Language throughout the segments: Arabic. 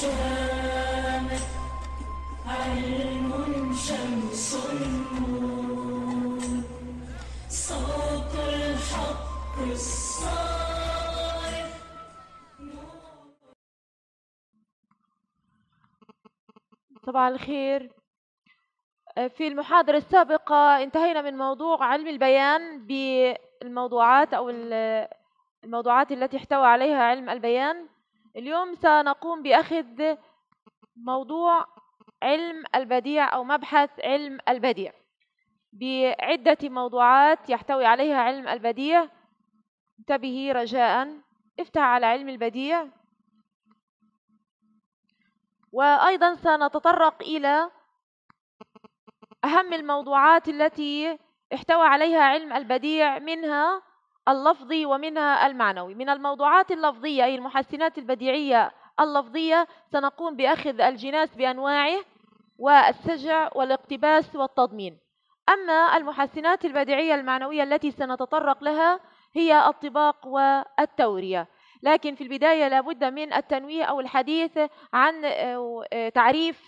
شامخ علم شمس النور صوت الحق الصارخ. صباح الخير. في المحاضرة السابقة انتهينا من موضوع علم البيان بالموضوعات أو الموضوعات التي احتوى عليها علم البيان. اليوم سنقوم بأخذ موضوع علم البديع أو مبحث علم البديع بعدة موضوعات يحتوي عليها علم البديع. انتبهي رجاء، افتح على علم البديع. وأيضا سنتطرق إلى أهم الموضوعات التي احتوى عليها علم البديع، منها اللفظي ومنها المعنوي. من الموضوعات اللفظية أي المحسنات البديعية اللفظية سنقوم بأخذ الجناس بأنواعه والسجع والاقتباس والتضمين. أما المحسنات البديعية المعنوية التي سنتطرق لها هي الطباق والتورية. لكن في البداية لابد من التنويه أو الحديث عن تعريف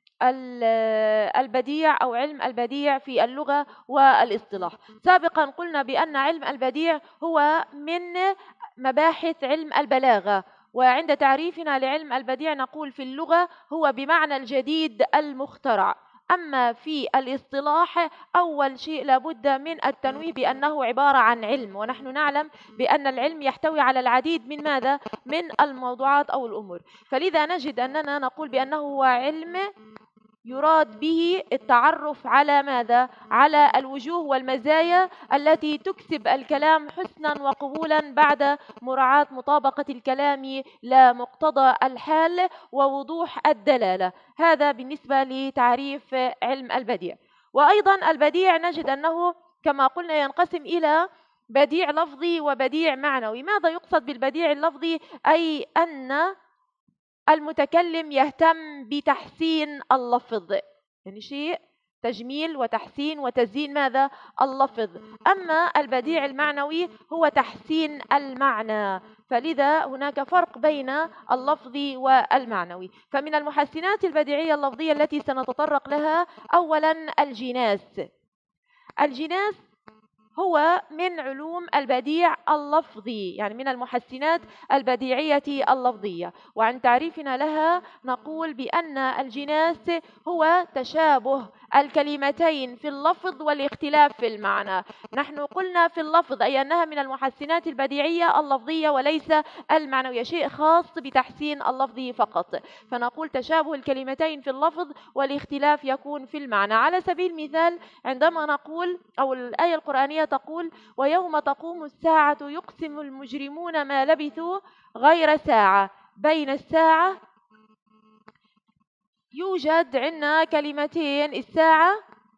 البديع أو علم البديع في اللغة والاصطلاح. سابقا قلنا بأن علم البديع هو من مباحث علم البلاغة، وعند تعريفنا لعلم البديع نقول في اللغة هو بمعنى الجديد المخترع. أما في الاصطلاح أول شيء لابد من التنويه بأنه عبارة عن علم، ونحن نعلم بأن العلم يحتوي على العديد من ماذا؟ من الموضوعات أو الأمور. فلذا نجد أننا نقول بأنه هو علم يراد به التعرف على ماذا؟ على الوجوه والمزايا التي تكسب الكلام حسنا وقبولا بعد مراعاة مطابقة الكلام لمقتضى الحال ووضوح الدلالة. هذا بالنسبة لتعريف علم البديع. وأيضا البديع نجد أنه كما قلنا ينقسم إلى بديع لفظي وبديع معنوي. ماذا يقصد بالبديع اللفظي؟ أي أن المتكلم يهتم بتحسين اللفظ، يعني شيء تجميل وتحسين وتزيين ماذا؟ اللفظ. أما البديع المعنوي هو تحسين المعنى، فلذا هناك فرق بين اللفظي والمعنوي. فمن المحسنات البديعية اللفظية التي سنتطرق لها أولا الجناس. الجناس هو من علوم البديع اللفظي، يعني من المحسنات البديعية اللفظية. وعن تعريفنا لها نقول بأن الجناس هو تشابه الكلمتين في اللفظ والاختلاف في المعنى. نحن قلنا في اللفظ أي أنها من المحسنات البديعية اللفظية وليس المعنوية، شيء خاص بتحسين اللفظ فقط. فنقول تشابه الكلمتين في اللفظ والاختلاف يكون في المعنى. على سبيل المثال عندما نقول أو الآية القرآنية تقول ويوم تقوم الساعة يقسم المجرمون ما لبثوا غير ساعة. بين الساعة يوجد عندنا كلمتين، الساعة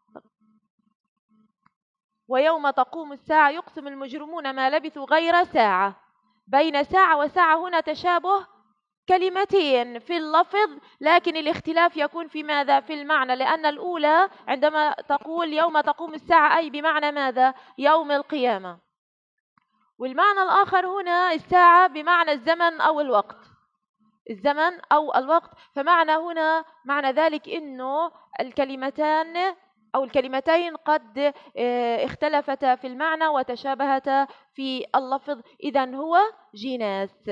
ويوم تقوم الساعة يقسم المجرمون ما لبثوا غير ساعة. بين ساعة وساعة هنا تشابه كلمتين في اللفظ، لكن الاختلاف يكون في ماذا؟ في المعنى، لأن الأولى عندما تقول يوم تقوم الساعة أي بمعنى ماذا؟ يوم القيامة. والمعنى الآخر هنا الساعة بمعنى الزمن أو الوقت، الزمن أو الوقت. فمعنى هنا معنى ذلك إنه الكلمتان أو الكلمتين قد اختلفتا في المعنى وتشابهتا في اللفظ، إذن هو جناس.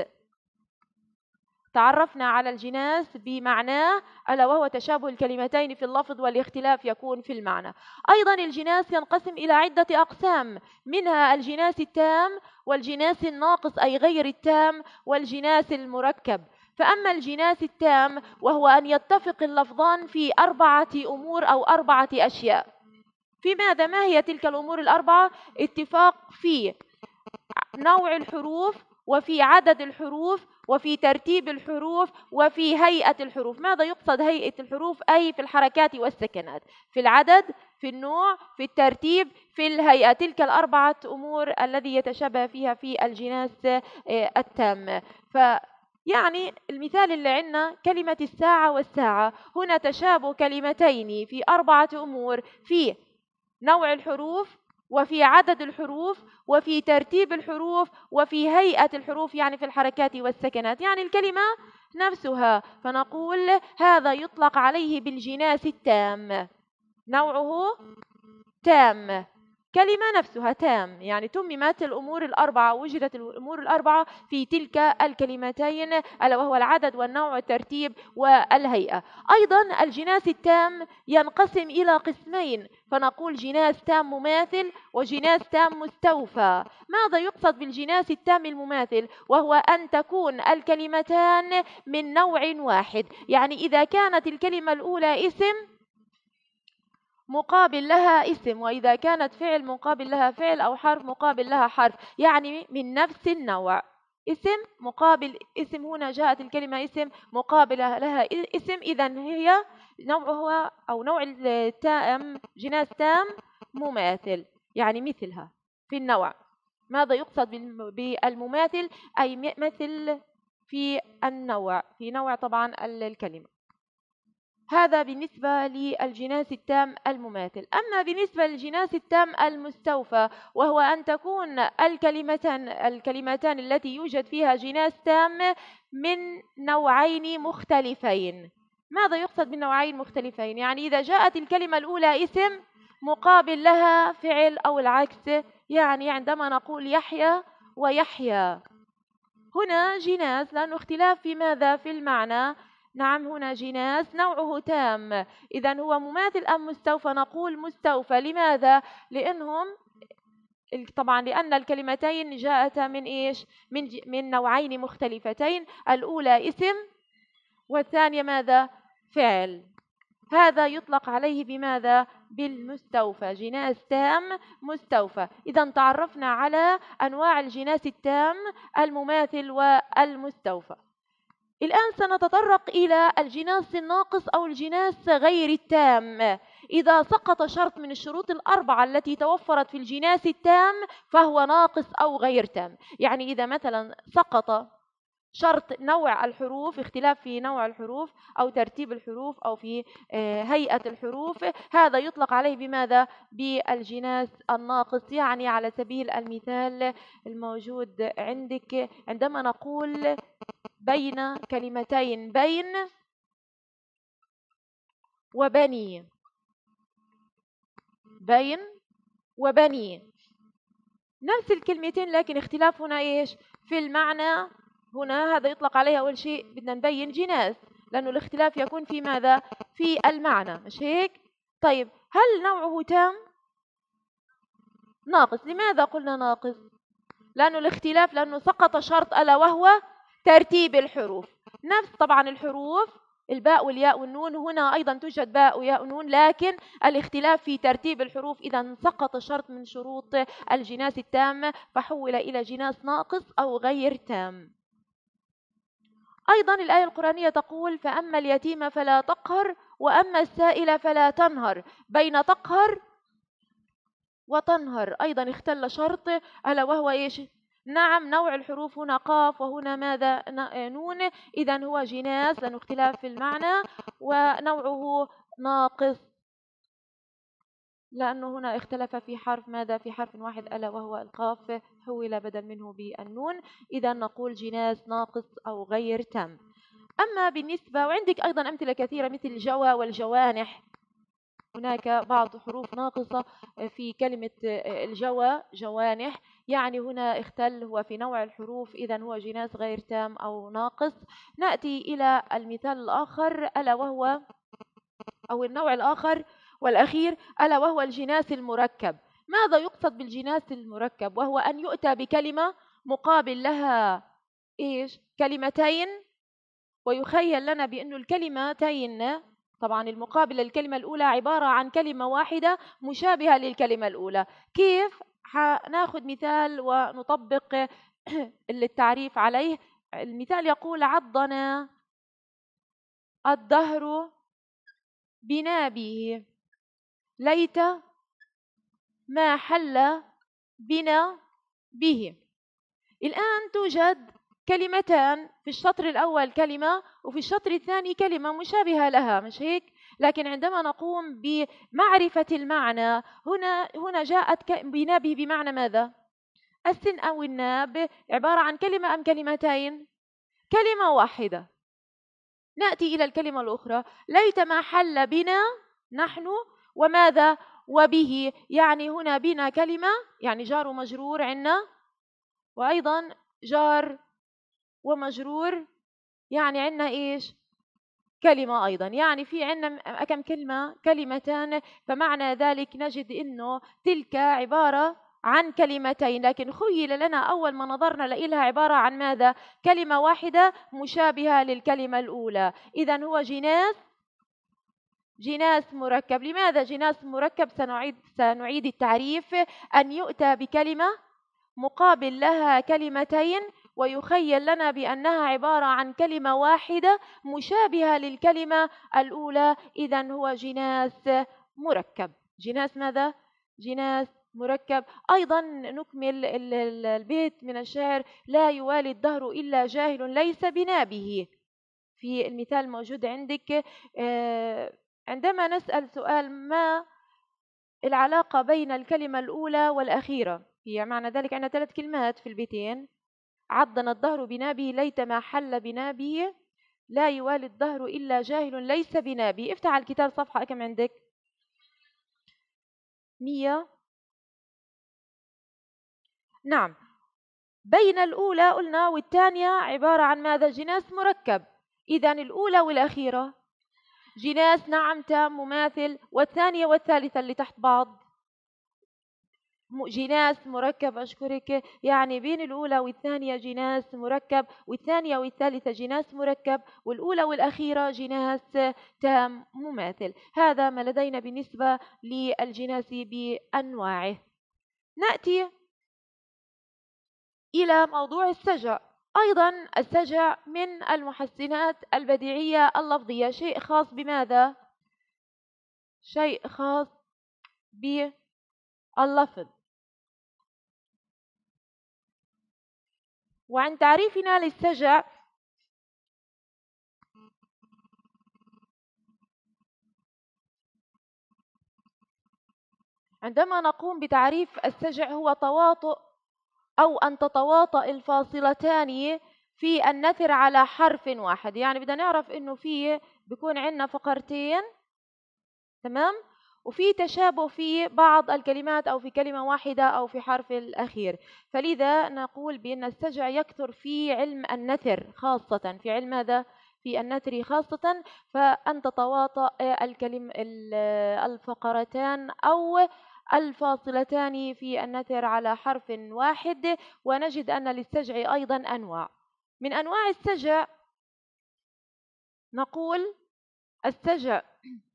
تعرفنا على الجناس بمعناه ألا وهو تشابه الكلمتين في اللفظ والاختلاف يكون في المعنى. أيضا الجناس ينقسم إلى عدة أقسام، منها الجناس التام والجناس الناقص أي غير التام والجناس المركب. فأما الجناس التام وهو أن يتفق اللفظان في 4 أمور أو 4 أشياء. في ماذا؟ ما هي تلك الأمور الأربعة؟ اتفاق في نوع الحروف وفي عدد الحروف وفي ترتيب الحروف وفي هيئة الحروف. ماذا يقصد هيئة الحروف؟ أي في الحركات والسكنات، في العدد، في النوع، في الترتيب، في الهيئة. تلك 4 أمور الذي يتشابه فيها في الجناس التام. يعني المثال اللي عندنا كلمة الساعة والساعة، هنا تشابه كلمتين في 4 أمور، في نوع الحروف وفي عدد الحروف وفي ترتيب الحروف وفي هيئة الحروف، يعني في الحركات والسكنات، يعني الكلمة نفسها. فنقول هذا يطلق عليه بالجناس التام، نوعه تام، كلمة نفسها تام، يعني تممت الأمور الأربعة، وجدت الأمور الأربعة في تلك الكلمتين، ألا وهو العدد والنوع والترتيب والهيئة. أيضا الجناس التام ينقسم إلى قسمين، فنقول جناس تام مماثل وجناس تام مستوفى. ماذا يقصد بالجناس التام المماثل؟ وهو أن تكون الكلمتان من نوع واحد، يعني إذا كانت الكلمة الأولى اسم مقابل لها اسم، وإذا كانت فعل مقابل لها فعل، أو حرف مقابل لها حرف، يعني من نفس النوع. اسم مقابل اسم، هنا جاءت الكلمة اسم مقابل لها اسم، إذن هي نوعها أو نوع التام جناس تام مماثل، يعني مثلها في النوع. ماذا يقصد بالمماثل؟ أي مثل في النوع، في نوع طبعا الكلمة. هذا بالنسبة للجناس التام المماثل. أما بالنسبة للجناس التام المستوفى، وهو أن تكون الكلمتان التي يوجد فيها جناس تام من نوعين مختلفين. ماذا يقصد بالنوعين مختلفين؟ يعني إذا جاءت الكلمة الأولى اسم مقابل لها فعل أو العكس، يعني عندما نقول يحيى ويحيى، هنا جناس، لأنه اختلاف في ماذا؟ في المعنى. نعم، هنا جناس نوعه تام، إذن هو مماثل أم مستوفى؟ نقول مستوفى. لماذا؟ لأنهم طبعا لأن الكلمتين جاءتا من إيش؟ من نوعين مختلفتين، الأولى اسم والثانية ماذا؟ فعل. هذا يطلق عليه بماذا؟ بالمستوفى، جناس تام مستوفى. إذا تعرفنا على أنواع الجناس التام المماثل والمستوفى. الآن سنتطرق إلى الجناس الناقص أو الجناس غير التام. إذا سقط شرط من الشروط الأربعة التي توفرت في الجناس التام فهو ناقص أو غير تام. يعني إذا مثلا سقط شرط نوع الحروف، اختلاف في نوع الحروف أو ترتيب الحروف أو في هيئة الحروف، هذا يطلق عليه بماذا؟ بالجناس الناقص. يعني على سبيل المثال الموجود عندك، عندما نقول بين كلمتين، بين وبني، بين وبني، نفس الكلمتين لكن اختلاف هنا إيش؟ في المعنى. هنا هذا يطلق عليها أول شيء بدنا نبين جناس، لأنه الاختلاف يكون في ماذا؟ في المعنى، مش هيك؟ طيب هل نوعه تام؟ ناقص. لماذا قلنا ناقص؟ لأنه الاختلاف، لأنه سقط شرط ألا وهو ترتيب الحروف. نفس طبعا الحروف الباء والياء والنون، هنا أيضا توجد باء وياء ونون، لكن الاختلاف في ترتيب الحروف. إذا سقط شرط من شروط الجناس التام فحول إلى جناس ناقص أو غير تام. أيضا الآية القرآنية تقول فأما اليتيم فلا تقهر وأما السائل فلا تنهر. بين تقهر وتنهر أيضا اختل شرط، ألا وهو إيش؟ نعم، نوع الحروف هنا قاف وهنا ماذا؟ نون. إذا هو جناس لأنه اختلاف في المعنى، ونوعه ناقص لأنه هنا اختلف في حرف ماذا؟ في حرف واحد ألا وهو القاف، حول بدل منه بالنون. إذا نقول جناس ناقص أو غير تام. أما بالنسبة، وعندك أيضا أمثلة كثيرة مثل الجوى والجوانح، هناك بعض حروف ناقصة في كلمة الجوى جوانح، يعني هنا اختل هو في نوع الحروف، إذا هو جناس غير تام أو ناقص. نأتي إلى المثال الآخر ألا وهو، أو النوع الآخر والأخير، ألا وهو الجناس المركب. ماذا يقصد بالجناس المركب؟ وهو أن يؤتى بكلمة مقابل لها إيش؟ كلمتين، ويخيل لنا بأن الكلمتين طبعا المقابل للكلمة الأولى عبارة عن كلمة واحدة مشابهة للكلمة الأولى. كيف؟ ناخذ مثال ونطبق التعريف عليه. المثال يقول عضنا الدهر بنابه، ليت ما حل بنا به. الآن توجد كلمتان، في الشطر الأول كلمة وفي الشطر الثاني كلمة مشابهة لها، مش هيك؟ لكن عندما نقوم بمعرفة المعنى هنا جاءت بنابه بمعنى ماذا؟ السن أو الناب عبارة عن كلمة أم كلمتين؟ كلمة واحدة. نأتي إلى الكلمة الأخرى، ليت ما حل بنا نحن وماذا؟ وبه. يعني هنا بنا كلمة يعني جار ومجرور عنا، وأيضا جار ومجرور يعني عنا إيش؟ كلمة أيضا. يعني في عنا كم كلمة؟ كلمتان. فمعنى ذلك نجد إنه تلك عبارة عن كلمتين، لكن خيل لنا أول ما نظرنا لإلها عبارة عن ماذا؟ كلمة واحدة مشابهة للكلمة الأولى. إذن هو جناس مركب. لماذا جناس مركب؟ سنعيد التعريف. أن يؤتى بكلمة مقابل لها كلمتين ويخيل لنا بأنها عبارة عن كلمة واحدة مشابهة للكلمة الأولى، إذن هو جناس مركب. جناس ماذا؟ جناس مركب. أيضا نكمل البيت من الشعر: لا يوالي الدهر إلا جاهل ليس بنابه. في المثال الموجود عندك عندما نسأل سؤال ما العلاقة بين الكلمة الأولى والأخيرة، هي معنى ذلك عندنا 3 كلمات في البيتين: عضنا الدهر بنابه، ليت ما حل بنابه، لا يوالي الدهر إلا جاهل ليس بنابه. افتح الكتاب صفحة كم عندك؟ 100. نعم. بين الأولى قلنا والثانية عبارة عن ماذا؟ جناس مركب. إذن الأولى والأخيرة جناس نعم تام مماثل، والثانية والثالثة اللي تحت بعض جناس مركب. أشكرك. يعني بين الأولى والثانية جناس مركب، والثانية والثالثة جناس مركب، والأولى والأخيرة جناس تام مماثل. هذا ما لدينا بالنسبة للجناس بأنواعه. نأتي إلى موضوع السجع. أيضا السجع من المحسنات البديعية اللفظية. شيء خاص بماذا؟ شيء خاص باللفظ. وعن تعريفنا للسجع عندما نقوم بتعريف السجع هو تواطؤ أو أن تتواطأ الفاصلتان في النثر على حرف واحد. يعني بدنا نعرف إنه بيكون عندنا فقرتين، تمام، وفي تشابه في بعض الكلمات أو في كلمة واحدة أو في حرف الأخير. فلذا نقول بأن السجع يكثر في علم النثر خاصة، في علم هذا في النثر خاصة. فأن تتواطأ الفقرتان أو الفاصلتان في النثر على حرف واحد. ونجد أن للسجع أيضا أنواع. من أنواع السجع نقول السجع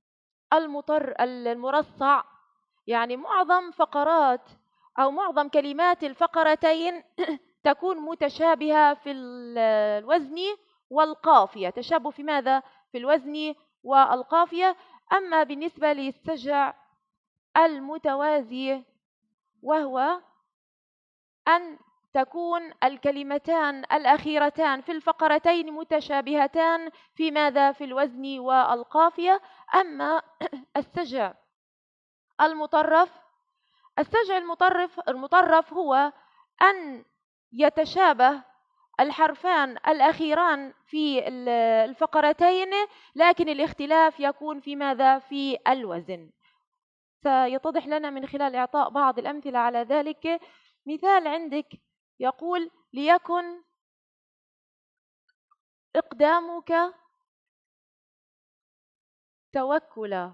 المرصع. يعني معظم فقرات أو معظم كلمات الفقرتين تكون متشابهة في الوزن والقافية. تشابه في ماذا؟ في الوزن والقافية. أما بالنسبة للسجع المتوازي وهو أن تكون الكلمتان الأخيرتان في الفقرتين متشابهتان في ماذا؟ في الوزن والقافية. أما السجع المطرف، السجع المطرف هو أن يتشابه الحرفان الأخيران في الفقرتين، لكن الاختلاف يكون في ماذا؟ في الوزن. سيتضح لنا من خلال إعطاء بعض الأمثلة على ذلك. مثال عندك يقول: ليكن إقدامك توكلا،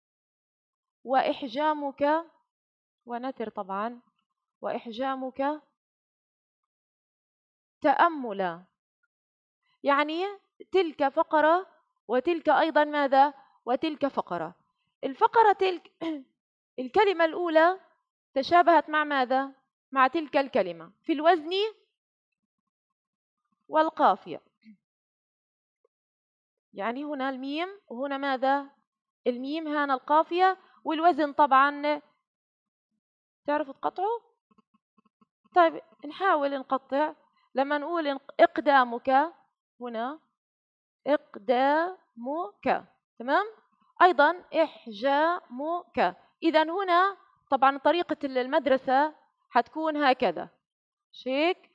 وإحجامك، ونثر طبعا، وإحجامك تأملا. يعني تلك فقرة وتلك أيضا ماذا؟ وتلك فقرة. الفقرة تلك الكلمة الأولى تشابهت مع ماذا؟ مع تلك الكلمة في الوزن والقافية. يعني هنا الميم وهنا ماذا؟ الميم، هنا القافية، والوزن طبعا تعرفوا تقطعوا؟ طيب نحاول نقطع. لما نقول إقدامك، هنا إقدامك، تمام؟ أيضا إحجامك. إذا هنا طبعا طريقة المدرسة حتكون هكذا، شيك،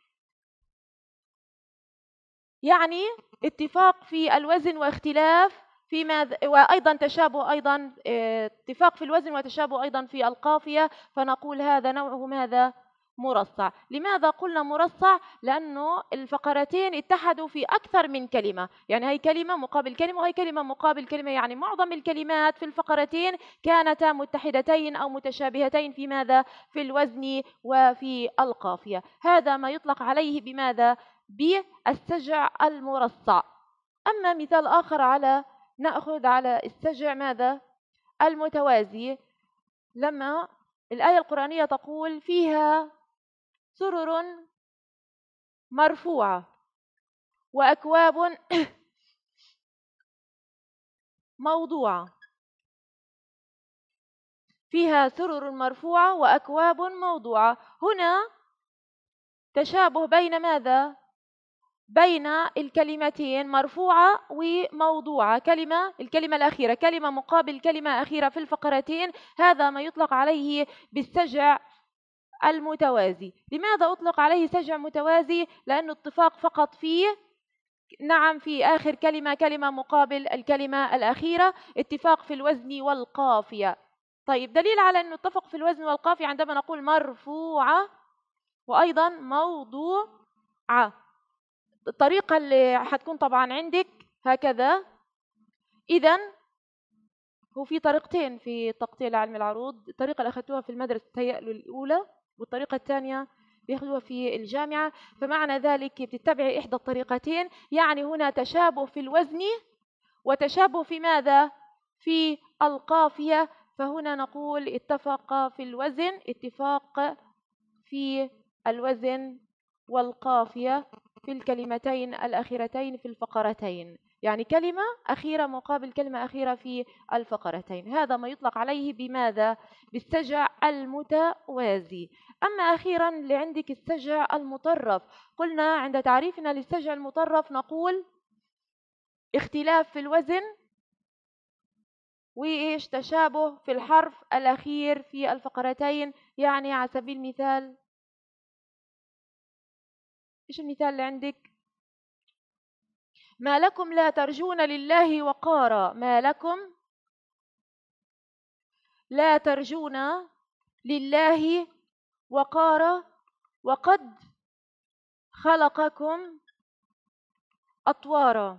يعني اتفاق في الوزن واختلاف في ماذا، وأيضا تشابه، أيضا اتفاق في الوزن وتشابه أيضا في القافية، فنقول هذا نوعه ماذا؟ مرصع. لماذا قلنا مرصع؟ لأنه الفقرتين اتحدوا في أكثر من كلمة، يعني هي كلمة مقابل كلمة وهي كلمة مقابل كلمة، يعني معظم الكلمات في الفقرتين كانتا متحدتين أو متشابهتين في ماذا؟ في الوزن وفي القافية. هذا ما يطلق عليه بماذا؟ بالسجع المرصع. أما مثال آخر نأخذ على السجع ماذا؟ المتوازي، لما الآية القرآنية تقول فيها سرر مرفوعة وأكواب موضوعة، فيها سرر مرفوعة وأكواب موضوعة. هنا تشابه بين ماذا؟ بين الكلمتين مرفوعة وموضوعة، الكلمة الأخيرة كلمة مقابل كلمة أخيرة في الفقرتين، هذا ما يطلق عليه بالسجع المتوازي. لماذا أطلق عليه سجع متوازي؟ لأنه اتفاق فقط فيه، نعم، في آخر كلمة مقابل الكلمة الأخيرة، اتفاق في الوزن والقافية. طيب، دليل على أنه اتفق في الوزن والقافية عندما نقول مرفوعة وأيضا موضوعة. الطريقة اللي حتكون طبعا عندك هكذا. إذن هو في طريقتين في تقطيع علم العروض، الطريقة اللي أخذتوها في المدرسة تهيألوا الأولى، والطريقة الثانية بياخذوها في الجامعة، فمعنى ذلك بتتبعي إحدى الطريقتين، يعني هنا تشابه في الوزن وتشابه في ماذا؟ في القافية، فهنا نقول اتفق في الوزن، اتفاق في الوزن والقافية في الكلمتين الأخيرتين في الفقرتين، يعني كلمة أخيرة مقابل كلمة أخيرة في الفقرتين. هذا ما يطلق عليه بماذا؟ بالسجع المتوازي. أما أخيرا اللي عندك السجع المطرف، قلنا عند تعريفنا للسجع المطرف نقول اختلاف في الوزن وإيش؟ تشابه في الحرف الأخير في الفقرتين. يعني على سبيل المثال، إيش المثال اللي عندك؟ ما لكم لا ترجون لله وقارا، ما لكم لا ترجون لله وقارا وقد خلقكم أطوارا.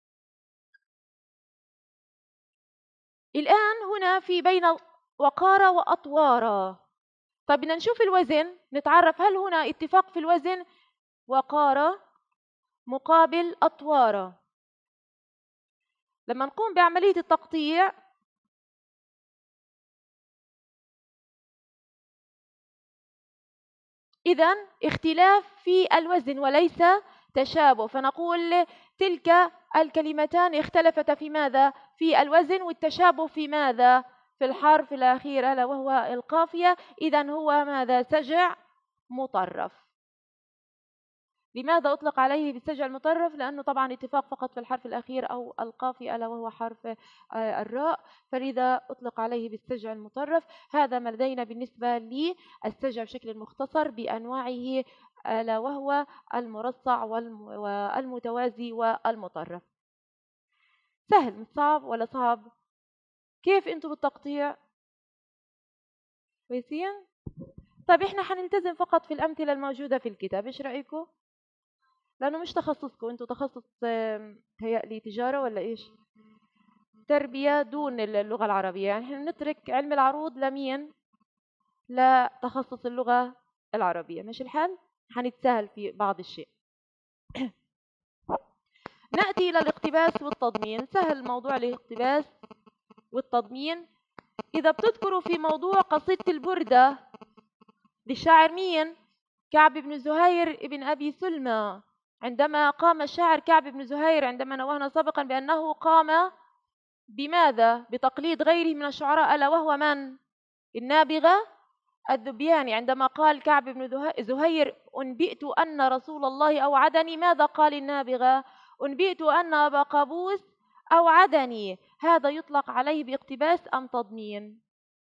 الآن هنا في بين وقارا وأطوارا. طيب بدنا نشوف الوزن، نتعرف هل هنا اتفاق في الوزن؟ وقارا مقابل أطوارا. لما نقوم بعملية التقطيع إذن اختلاف في الوزن وليس تشابه، فنقول تلك الكلمتان اختلفتا في ماذا؟ في الوزن، والتشابه في ماذا؟ في الحرف الأخير ألا وهو القافية. إذن هو ماذا؟ سجع مطرف. لماذا أطلق عليه بالسجع المطرف؟ لأنه طبعا اتفاق فقط في الحرف الأخير أو القافية ألا وهو حرف الراء، فلذا أطلق عليه بالسجع المطرف. هذا ما لدينا بالنسبة للسجع بشكل مختصر بأنواعه ألا وهو المرصع والمتوازي والمطرف. سهل، مش صعب ولا صعب؟ كيف أنتم بالتقطيع؟ كويسين؟ طيب إحنا حنلتزم فقط في الأمثلة الموجودة في الكتاب، إيش رأيكم؟ لأنه مش تخصصكم، أنتوا تخصص هيألي تجارة ولا إيش؟ تربية دون اللغة العربية، يعني إحنا نترك علم العروض لمين؟ لا تخصص اللغة العربية، مش الحال؟ حنتساهل في بعض الشيء. نأتي إلى الاقتباس والتضمين. سهل موضوع الاقتباس والتضمين. إذا بتذكروا في موضوع قصيدة البردة للشاعر مين؟ كعب بن زهير ابن أبي سلمى، عندما قام الشاعر كعب بن زهير، عندما نوهنا سابقا بأنه قام بماذا؟ بتقليد غيره من الشعراء ألا وهو من؟ النابغة الذبياني. عندما قال كعب بن زهير أنبئت أن رسول الله أوعدني، ماذا قال النابغة؟ أنبئت أن أبا قابوس أوعدني، هذا يطلق عليه باقتباس أم تضمين؟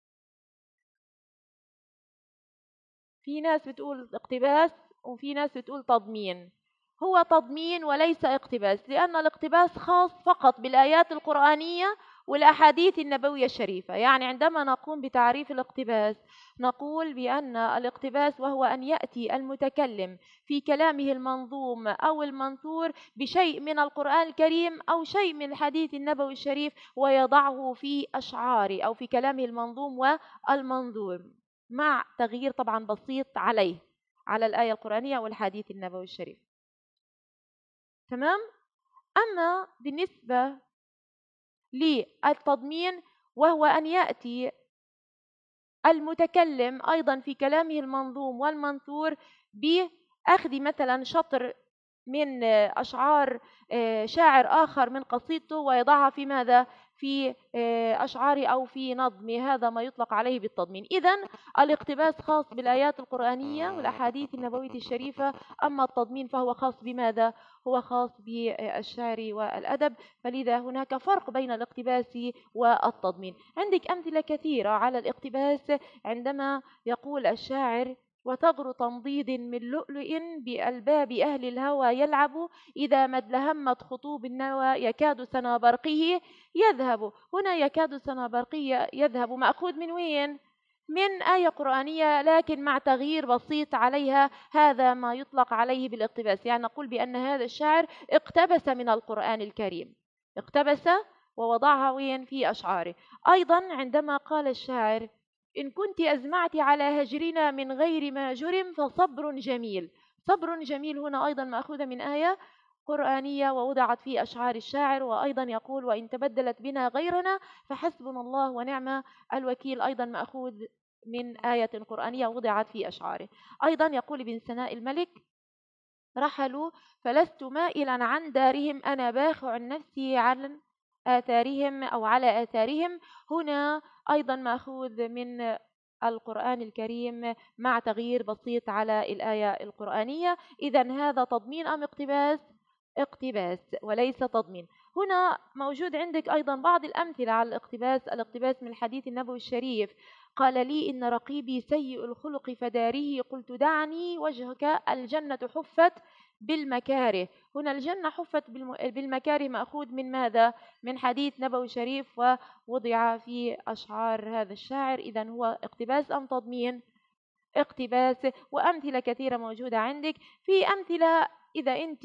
في ناس بتقول اقتباس وفي ناس بتقول تضمين. هو تضمين وليس اقتباس، لأن الاقتباس خاص فقط بالآيات القرآنية والأحاديث النبوية الشريفة. يعني عندما نقوم بتعريف الاقتباس نقول بأن الاقتباس وهو أن يأتي المتكلم في كلامه المنظوم أو المنثور بشيء من القرآن الكريم أو شيء من الحديث النبوي الشريف ويضعه في أشعار أو في كلامه المنظوم والمنظور، مع تغيير طبعا بسيط عليه على الآية القرآنية والحديث النبوي الشريف. تمام؟ أما بالنسبة للتضمين وهو أن يأتي المتكلم أيضا في كلامه المنظوم والمنثور بأخذ مثلا شطر من أشعار شاعر آخر من قصيدته ويضعها في ماذا؟ في أشعار أو في نظم، هذا ما يطلق عليه بالتضمين. إذن الاقتباس خاص بالآيات القرآنية والأحاديث النبوية الشريفة، أما التضمين فهو خاص بماذا؟ هو خاص بالشعر والأدب، فلذا هناك فرق بين الاقتباس والتضمين. عندك أمثلة كثيرة على الاقتباس عندما يقول الشاعر: وثغر تنضيد من لؤلؤ بألباب أهل الهوى يلعب، إذا ما ادلهمت خطوب النوى يكاد سنا برقه يذهب. هنا يكاد سنا برقه يذهب مأخوذ من وين؟ من آية قرآنية لكن مع تغيير بسيط عليها، هذا ما يطلق عليه بالاقتباس. يعني نقول بأن هذا الشاعر اقتبس من القرآن الكريم، اقتبس ووضعها وين؟ في أشعاره. أيضا عندما قال الشاعر: إن كنت أزمعت على هجرنا من غير ما جرم فصبر جميل. صبر جميل هنا أيضا مأخوذة من آية قرآنية ووضعت في أشعار الشاعر. وأيضا يقول: وإن تبدلت بنا غيرنا فحسبنا الله ونعم الوكيل، أيضا مأخوذ من آية قرآنية وضعت في أشعاره. أيضا يقول ابن سناء الملك: رحلوا فلست مائلا عن دارهم، أنا باخع نفسي عن آثارهم أو على آثارهم. هنا أيضا مأخوذ من القرآن الكريم مع تغيير بسيط على الآية القرآنية. إذن هذا تضمين أم اقتباس؟ اقتباس وليس تضمين. هنا موجود عندك أيضا بعض الأمثلة على الاقتباس. الاقتباس من الحديث النبوي الشريف: قال لي إن رقيبي سيء الخلق فداريه، قلت دعني وجهك الجنة حفت بالمكاره. هنا الجنة حفت بالمكاره مأخوذ من ماذا؟ من حديث نبوي شريف ووضع في أشعار هذا الشاعر. إذن هو اقتباس أم تضمين؟ اقتباس. وأمثلة كثيرة موجودة عندك. في أمثلة إذا أنت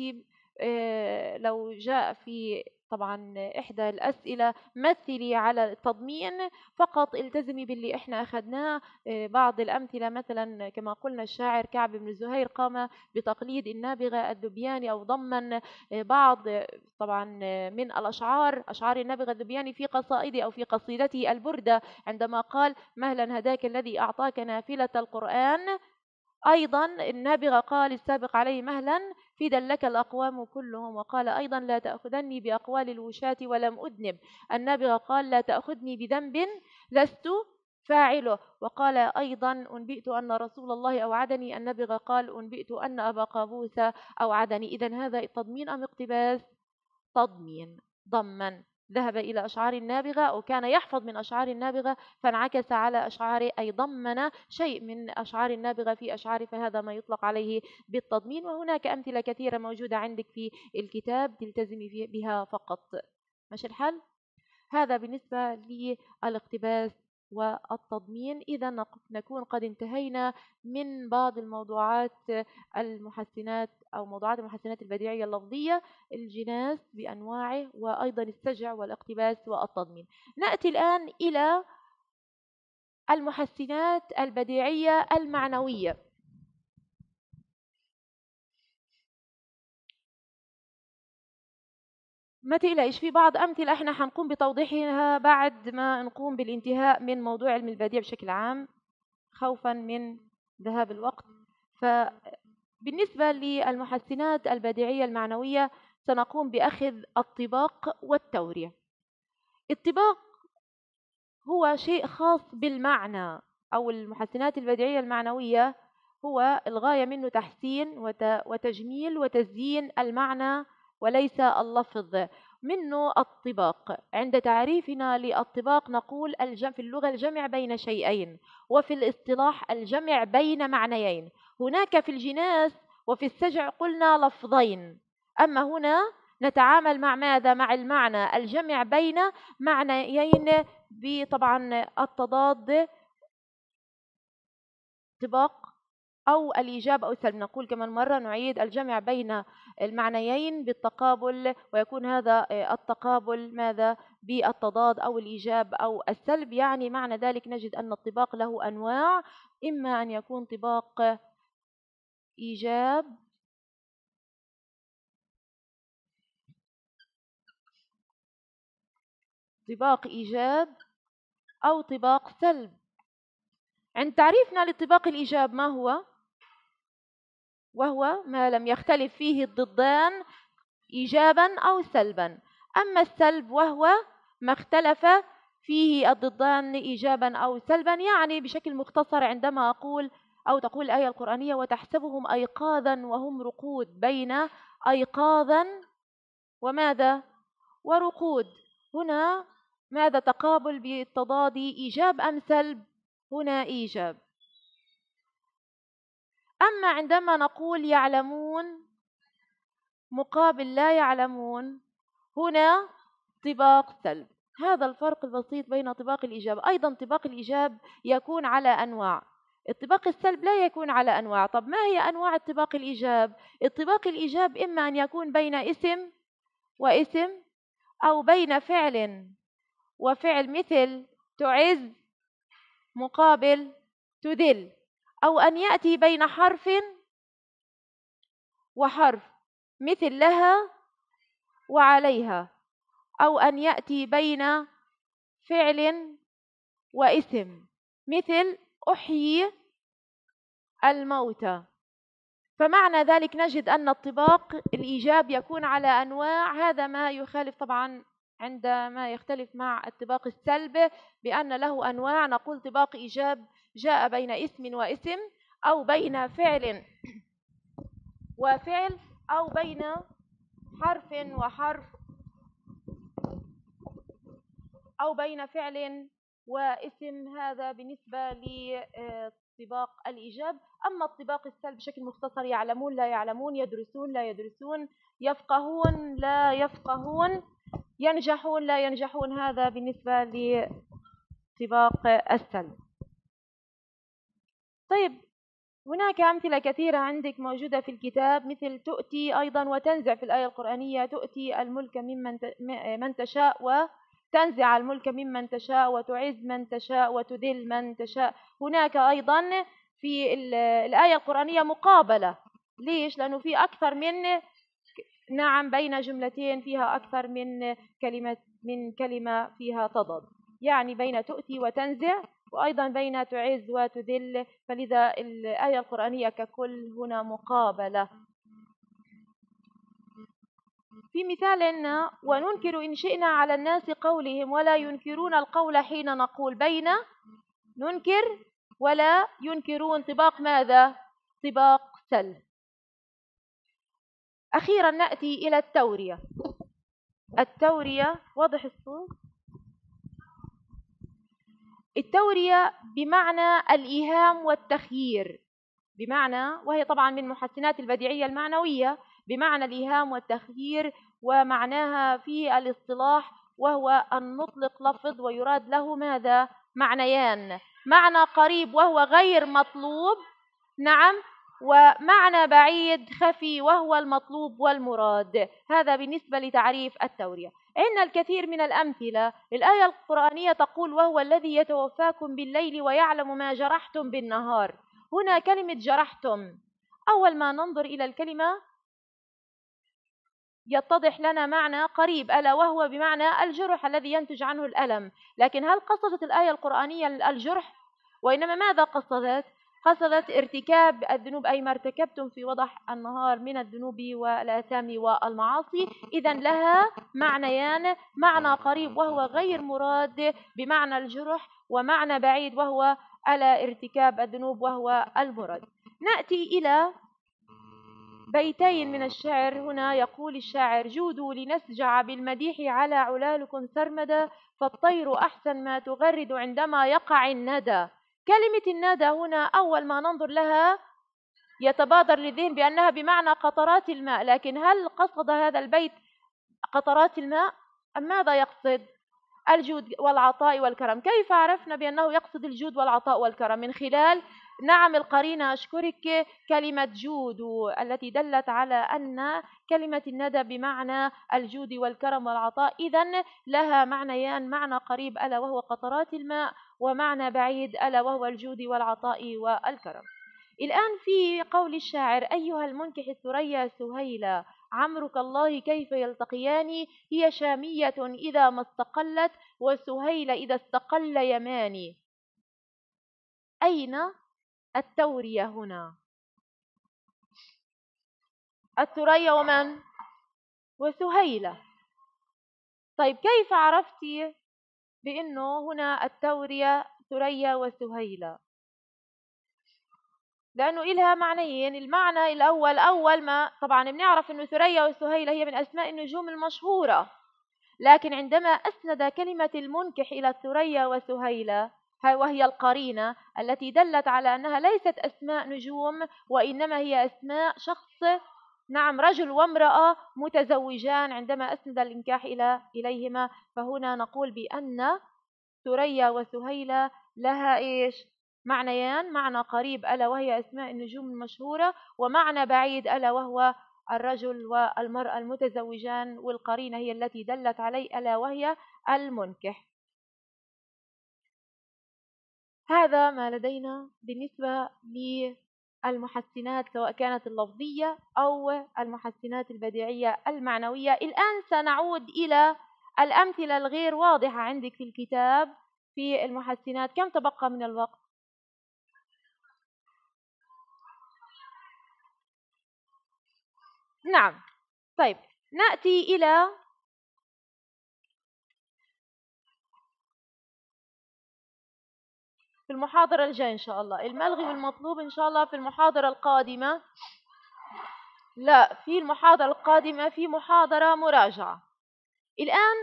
لو جاء في طبعا إحدى الأسئلة مثلي على التضمين، فقط التزمي باللي إحنا أخذناه. بعض الأمثلة مثلا كما قلنا الشاعر كعب بن زهير قام بتقليد النابغة الذبياني أو ضمن بعض طبعا من الأشعار، أشعار النابغة الذبياني في قصائده أو في قصيدته البردة عندما قال: مهلا هداك الذي أعطاك نافلة القرآن. أيضا النابغة قال السابق عليه: مهلا فدا لك الأقوام كلهم. وقال أيضا: لا تأخذني بأقوال الوشاة ولم أذنب. النابغة قال: لا تأخذني بذنب لست فاعله. وقال أيضا: أنبئت أن رسول الله أوعدني. النابغة قال: أنبئت أن أبا قابوس أوعدني. إذن هذا تضمين أم اقتباس؟ تضمين. ضمن، ذهب إلى أشعار النابغة وكان يحفظ من أشعار النابغة فانعكس على أشعاره، أي ضمن شيء من أشعار النابغة في أشعاره، فهذا ما يطلق عليه بالتضمين. وهناك أمثلة كثيرة موجودة عندك في الكتاب تلتزمي بها فقط. ماشي الحال؟ هذا بالنسبة للاقتباس والتضمين. إذا نكون قد انتهينا من بعض الموضوعات المحسنات أو موضوعات المحسنات البديعية اللفظية، الجناس بأنواعه وأيضا السجع والاقتباس والتضمين. نأتي الآن إلى المحسنات البديعية المعنوية. ما تقلقش، في بعض أمثلة احنا حنقوم بتوضيحها بعد ما نقوم بالانتهاء من موضوع علم البديع بشكل عام خوفا من ذهاب الوقت. فبالنسبة للمحسنات البديعية المعنوية سنقوم بأخذ الطباق والتورية. الطباق هو شيء خاص بالمعنى، أو المحسنات البديعية المعنوية هو الغاية منه تحسين وتجميل وتزيين المعنى وليس اللفظ. منه الطباق. عند تعريفنا للطباق نقول في اللغة الجمع بين شيئين، وفي الاصطلاح الجمع بين معنيين. هناك في الجناس وفي السجع قلنا لفظين، أما هنا نتعامل مع ماذا؟ مع المعنى الجمع بين معنيين بطبعا التضاد، طباق أو الإيجاب أو السلب. نقول كمان مرة نعيد الجمع بين المعنيين بالتقابل، ويكون هذا التقابل ماذا؟ بالتضاد أو الإيجاب أو السلب. يعني معنى ذلك نجد أن الطباق له أنواع، إما أن يكون طباق إيجاب أو طباق سلب. عند تعريفنا لطباق الإيجاب ما هو؟ وهو ما لم يختلف فيه الضدان إيجابا أو سلبا. أما السلب وهو ما اختلف فيه الضدان إيجابا أو سلبا. يعني بشكل مختصر عندما أقول أو تقول الآية القرآنية وتحسبهم أيقاظا وهم رقود، بين أيقاظا وماذا؟ ورقود. هنا ماذا؟ تقابل بالتضاد، إيجاب أم سلب؟ هنا إيجاب. أما عندما نقول يعلمون مقابل لا يعلمون، هنا طباق سلب. هذا الفرق البسيط بين طباق الإيجاب. أيضا طباق الإيجاب يكون على أنواع، الطباق السلب لا يكون على أنواع. طب ما هي أنواع الطباق الإيجاب؟ الطباق الإيجاب إما أن يكون بين اسم واسم، أو بين فعل وفعل، مثل تعز مقابل تذل، أو أن يأتي بين حرف وحرف، مثل لها وعليها، أو أن يأتي بين فعل واسم، مثل أحيي الموتى. فمعنى ذلك نجد أن الطباق الإيجاب يكون على أنواع. هذا ما يخالف طبعا عندما يختلف مع الطباق السلب بأن له أنواع. نقول طباق إيجاب جاء بين اسم واسم، أو بين فعل وفعل، أو بين حرف وحرف، أو بين فعل واسم. هذا بالنسبة لطباق الإيجاب. أما الطباق السلب بشكل مختصر: يعلمون لا يعلمون، يدرسون لا يدرسون، يفقهون لا يفقهون، ينجحون لا ينجحون. هذا بالنسبة لطباق السلب. طيب، هناك أمثلة كثيرة عندك موجودة في الكتاب، مثل تؤتي أيضا وتنزع. في الآية القرآنية تؤتي الملك من تشاء، وتنزع الملك ممن تشاء، وتعز من تشاء، وتذل من تشاء. هناك أيضا في الآية القرآنية مقابلة. ليش؟ لأنه في أكثر من بين جملتين فيها أكثر من كلمة فيها تضاد، يعني بين تؤتي وتنزع، وأيضا بين تعز وتذل. فلذا الآية القرآنية ككل هنا مقابلة. في مثال لنا: وننكر إن شئنا على الناس قولهم ولا ينكرون القول حين نقول. بين ننكر ولا ينكرون، طباق ماذا؟ طباق سلب. أخيرا نأتي إلى التورية. التورية واضح الصوت؟ التورية بمعنى الإيهام والتخيير، وهي طبعا من محسنات البديعية المعنوية، بمعنى الإيهام والتخيير. ومعناها في الاصطلاح وهو أن نطلق لفظ ويراد له ماذا؟ معنيان: معنى قريب وهو غير مطلوب، ومعنى بعيد خفي وهو المطلوب والمراد. هذا بالنسبة لتعريف التورية. عندنا الكثير من الأمثلة. الآية القرآنية تقول: وهو الذي يتوفاكم بالليل ويعلم ما جرحتم بالنهار. هنا كلمة جرحتم، أول ما ننظر إلى الكلمة يتضح لنا معنى قريب، ألا وهو بمعنى الجرح الذي ينتج عنه الألم. لكن هل قصدت الآية القرآنية الجرح؟ وإنما ماذا قصدت؟ قصدت ارتكاب الذنوب، أي ما ارتكبتم في وضح النهار من الذنوب والآثام والمعاصي. إذن لها معنيان: معنى قريب وهو غير مراد بمعنى الجرح، ومعنى بعيد وهو على ارتكاب الذنوب وهو المراد. نأتي إلى بيتين من الشعر. هنا يقول الشاعر: جودوا لنسجع بالمديح على علالكم سرمدا، فالطير أحسن ما تغرد عندما يقع الندى. كلمة الندى هنا أول ما ننظر لها يتبادر للذهن بأنها بمعنى قطرات الماء، لكن هل قصد هذا البيت قطرات الماء أم ماذا يقصد؟ الجود والعطاء والكرم. كيف عرفنا بأنه يقصد الجود والعطاء والكرم؟ من خلال القرينة، أشكرك، كلمة جود التي دلت على أن كلمة الندى بمعنى الجود والكرم والعطاء، إذن لها معنيان: معنى قريب ألا وهو قطرات الماء، ومعنى بعيد ألا وهو الجود والعطاء والكرم. الآن في قول الشاعر: أيها المنكح الثريا سهيلا، عمرك الله كيف يلتقيان، هي شامية إذا ما استقلت، وسهيل إذا استقل يماني. أين التورية هنا؟ الثريا ومن؟ وسهيلة. طيب كيف عرفتي بأنه هنا التورية ثريا وسهيلة؟ لأنه إلها معنيين. المعنى الأول، أول ما طبعا بنعرف أنه ثريا وسهيلة هي من أسماء النجوم المشهورة، لكن عندما أسند كلمة المنكح إلى الثريا وسهيلة، وهي القرينة التي دلت على أنها ليست أسماء نجوم، وإنما هي أسماء شخص، نعم، رجل وامرأة متزوجان، عندما أسند الإنكاح إليهما، فهنا نقول بأن ثريا وسهيلة لها إيش؟ معنيان: معنى قريب ألا وهي أسماء النجوم المشهورة، ومعنى بعيد ألا وهو الرجل والمرأة المتزوجان، والقرينة هي التي دلت عليه ألا وهي المنكح. هذا ما لدينا بالنسبة للمحسنات، سواء كانت اللفظية أو المحسنات البديعية المعنوية. الآن سنعود إلى الأمثلة الغير واضحة عندك في الكتاب في المحسنات. كم تبقى من الوقت؟ نعم. طيب نأتي إلى في المحاضرة الجاية إن شاء الله. الملغي والمطلوب إن شاء الله في المحاضرة القادمة. لا، في المحاضرة القادمة في محاضرة مراجعة. الآن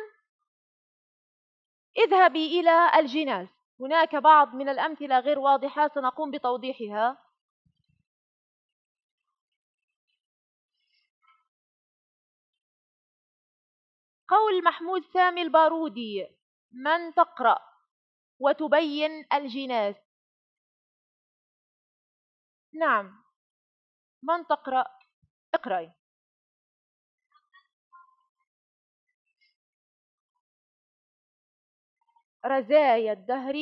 اذهبي إلى الجناس. هناك بعض من الأمثلة غير واضحة سنقوم بتوضيحها. قول محمود سامي البارودي: من تقرأ وتبين الجناس. نعم، من تقرأ؟ اقرأي. رزايا الدهر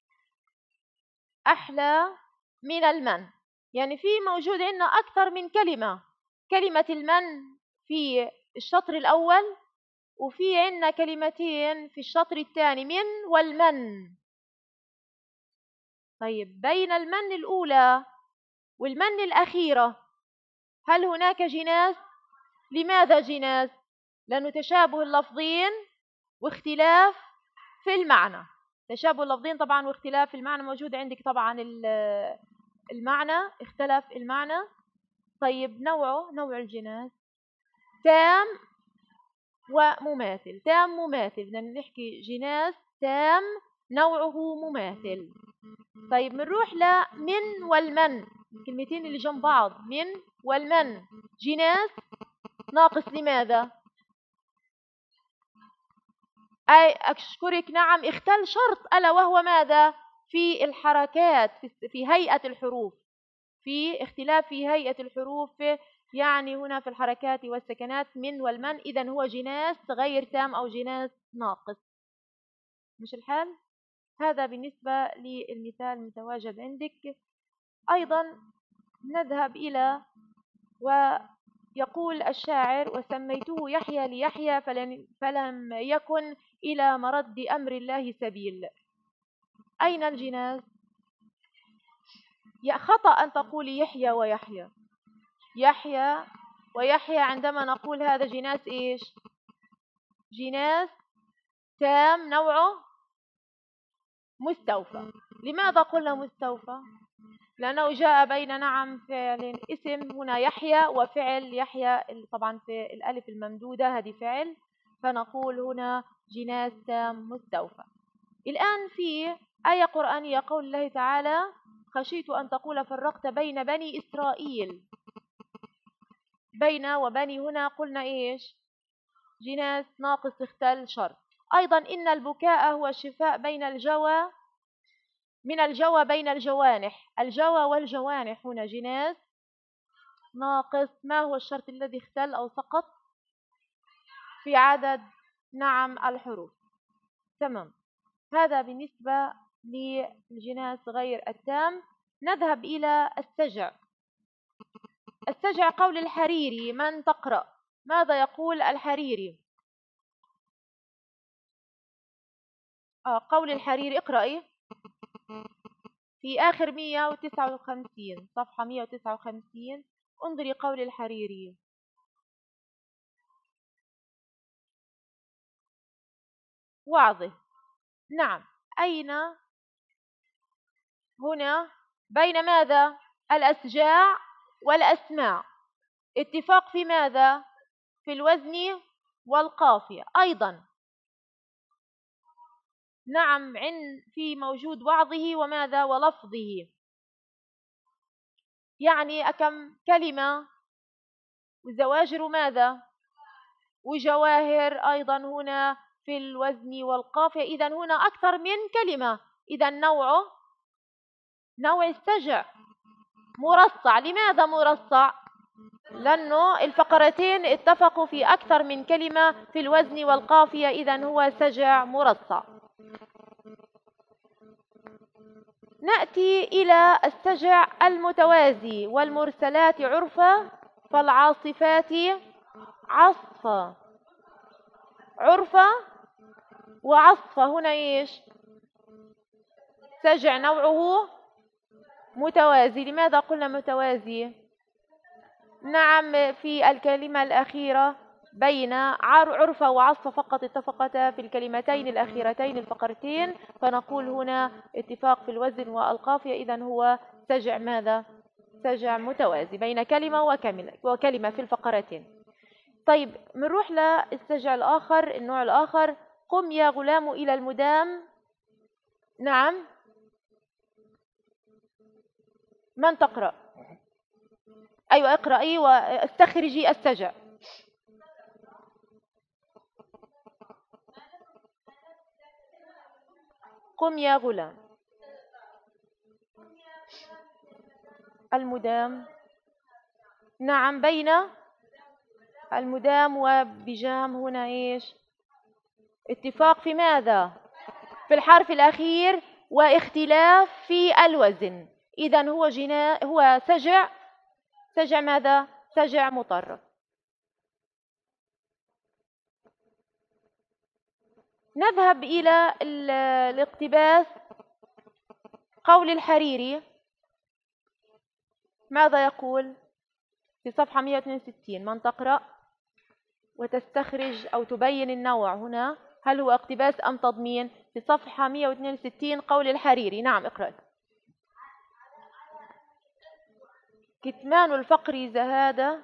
أحلى من المن. يعني في موجود عندنا أكثر من كلمة. كلمة المن في الشطر الأول، وفي عندنا كلمتين في الشطر الثاني: من والمن. طيب بين المن الأولى والمن الأخيرة هل هناك جناس؟ لماذا جناس؟ لأنه تشابه اللفظين واختلاف في المعنى. تشابه اللفظين طبعا واختلاف المعنى موجود عندك طبعا. المعنى اختلف المعنى. طيب نوع الجناس تام ومماثل. تام مماثل، بدنا نحكي جناس تام نوعه مماثل. طيب بنروح لمن والمن، الكلمتين اللي جنب بعض: من والمن. جناس ناقص. لماذا؟ أي أشكرك، نعم، اختل شرط ألا وهو ماذا؟ في الحركات، في هيئة الحروف، في اختلاف في هيئة الحروف، يعني هنا في الحركات والسكنات. من والمن، إذن هو جناس غير تام أو جناس ناقص. مش الحال؟ هذا بالنسبة للمثال المتواجد عندك. أيضا نذهب إلى، ويقول الشاعر: وسميته يحيى ليحيى فلم يكن إلى مرد أمر الله سبيل. أين الجناس؟ خطأ أن تقولي يحيى ويحيى. يحيى ويحيى عندما نقول هذا جناس إيش؟ جناس تام نوعه مستوفى. لماذا قلنا مستوفى؟ لأنه جاء بين نعم فعل اسم هنا يحيى وفعل يحيى طبعا في الألف الممدودة هذه فعل، فنقول هنا جناس تام مستوفى. الآن في آية قرآنية قول الله تعالى خشيت أن تقول فرقت بين بني إسرائيل. بين وبني هنا قلنا إيش؟ جناس ناقص اختل شرط. أيضا إن البكاء هو الشفاء بين الجوى من الجوى بين الجوانح. الجوى والجوانح هنا جناس ناقص. ما هو الشرط الذي اختل أو سقط؟ في عدد نعم الحروف. تمام. هذا بالنسبة للجناس غير التام. نذهب إلى السجع. السجع قول الحريري. من تقرأ؟ ماذا يقول الحريري؟ قول الحريري اقرأي في آخر 159 صفحة 159. انظري قول الحريري. واضح. نعم. أين هنا بين ماذا؟ الأسجاع والأسماع. اتفاق في ماذا؟ في الوزن والقافية. أيضا نعم في موجود وعظه وماذا؟ ولفظه. يعني أكم كلمة؟ وزواجر ماذا؟ وجواهر أيضا هنا في الوزن والقافية. إذا هنا أكثر من كلمة. إذا نوع السجع مرصع. لماذا مرصع؟ لأنه الفقرتين اتفقوا في أكثر من كلمة في الوزن والقافية. إذا هو سجع مرصع. نأتي إلى السجع المتوازي. والمرسلات عرفا فالعاصفات عصفا. عرفا وعصفا هنا إيش؟ سجع نوعه متوازي. لماذا قلنا متوازي؟ نعم في الكلمة الأخيرة بين عرفة وعصفة فقط اتفقتا في الكلمتين الأخيرتين الفقرتين، فنقول هنا اتفاق في الوزن والقافية. إذن هو سجع ماذا؟ سجع متوازي بين كلمة وكلمة في الفقرتين. طيب بنروح للسجع الآخر. النوع الآخر قم يا غلام إلى المدام. نعم. من تقرأ؟ أيوة اقرأي واستخرجي السجع. قم يا غلام. المدام. نعم بين المدام وبجام هنا إيش؟ اتفاق في ماذا؟ في الحرف الأخير واختلاف في الوزن. إذن هو سجع ماذا؟ سجع مطرف. نذهب إلى الاقتباس. قول الحريري ماذا يقول في صفحة 162؟ من تقرأ وتستخرج أو تبين النوع هنا؟ هل هو اقتباس أم تضمين؟ في صفحة 162 قول الحريري. نعم اقرأ. كتمان الفقر زهادة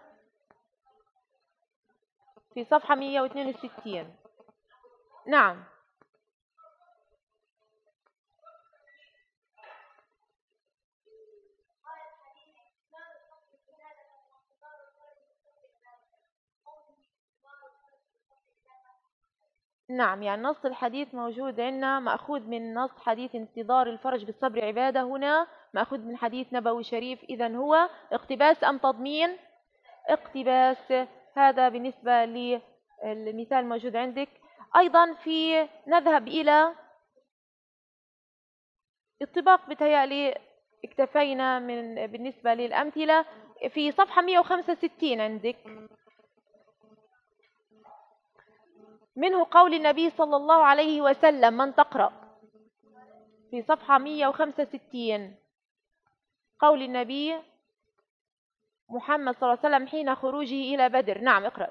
في صفحة 162. نعم. نعم يعني نص الحديث موجود عندنا مأخوذ من نص حديث انتظار الفرج بالصبر عبادة. هنا مأخوذ من حديث نبوي شريف. إذن هو اقتباس أم تضمين؟ اقتباس. هذا بالنسبة للمثال الموجود عندك. أيضا نذهب إلى الطباق. بتهيألي اكتفينا بالنسبة للأمثلة. في صفحة 165 عندك منه قول النبي صلى الله عليه وسلم. من تقرأ؟ في صفحة 165 قول النبي محمد صلى الله عليه وسلم حين خروجه إلى بدر. نعم اقرأ.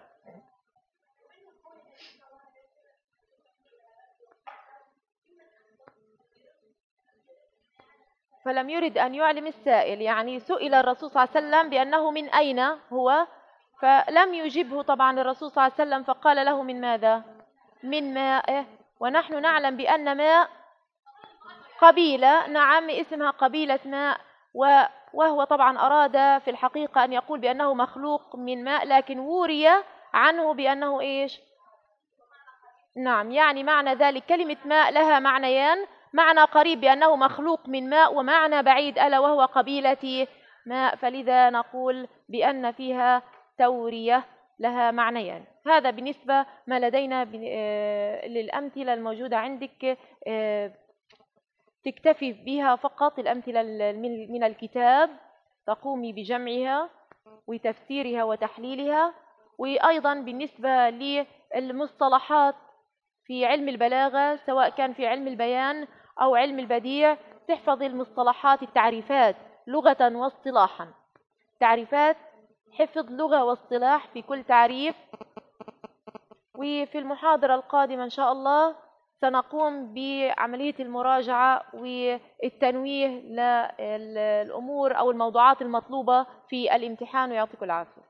فلم يرد أن يعلم السائل، يعني سئل الرسول صلى الله عليه وسلم بأنه من أين هو، فلم يجبه طبعا الرسول صلى الله عليه وسلم، فقال له من ماذا؟ من ماء. ونحن نعلم بأن ماء قبيلة، نعم اسمها قبيلة ماء، وهو طبعا أراد في الحقيقة أن يقول بأنه مخلوق من ماء، لكن وري عنه بأنه إيش؟ نعم، يعني معنى ذلك كلمة ماء لها معنيان، معنى قريب بأنه مخلوق من ماء، ومعنى بعيد ألا وهو قبيلة ماء، فلذا نقول بأن فيها تورية لها معنيان. هذا بالنسبة ما لدينا للأمثلة الموجودة عندك، تكتفي بها فقط الأمثلة من الكتاب، تقومي بجمعها وتفسيرها وتحليلها. وأيضا بالنسبة للمصطلحات في علم البلاغة، سواء كان في علم البيان أو علم البديع، تحفظ المصطلحات، التعريفات لغة واصطلاحا، تعريفات، حفظ لغة واصطلاح في كل تعريف. وفي المحاضرة القادمة إن شاء الله سنقوم بعملية المراجعة والتنويه للأمور أو الموضوعات المطلوبة في الامتحان، ويعطيكم العافية.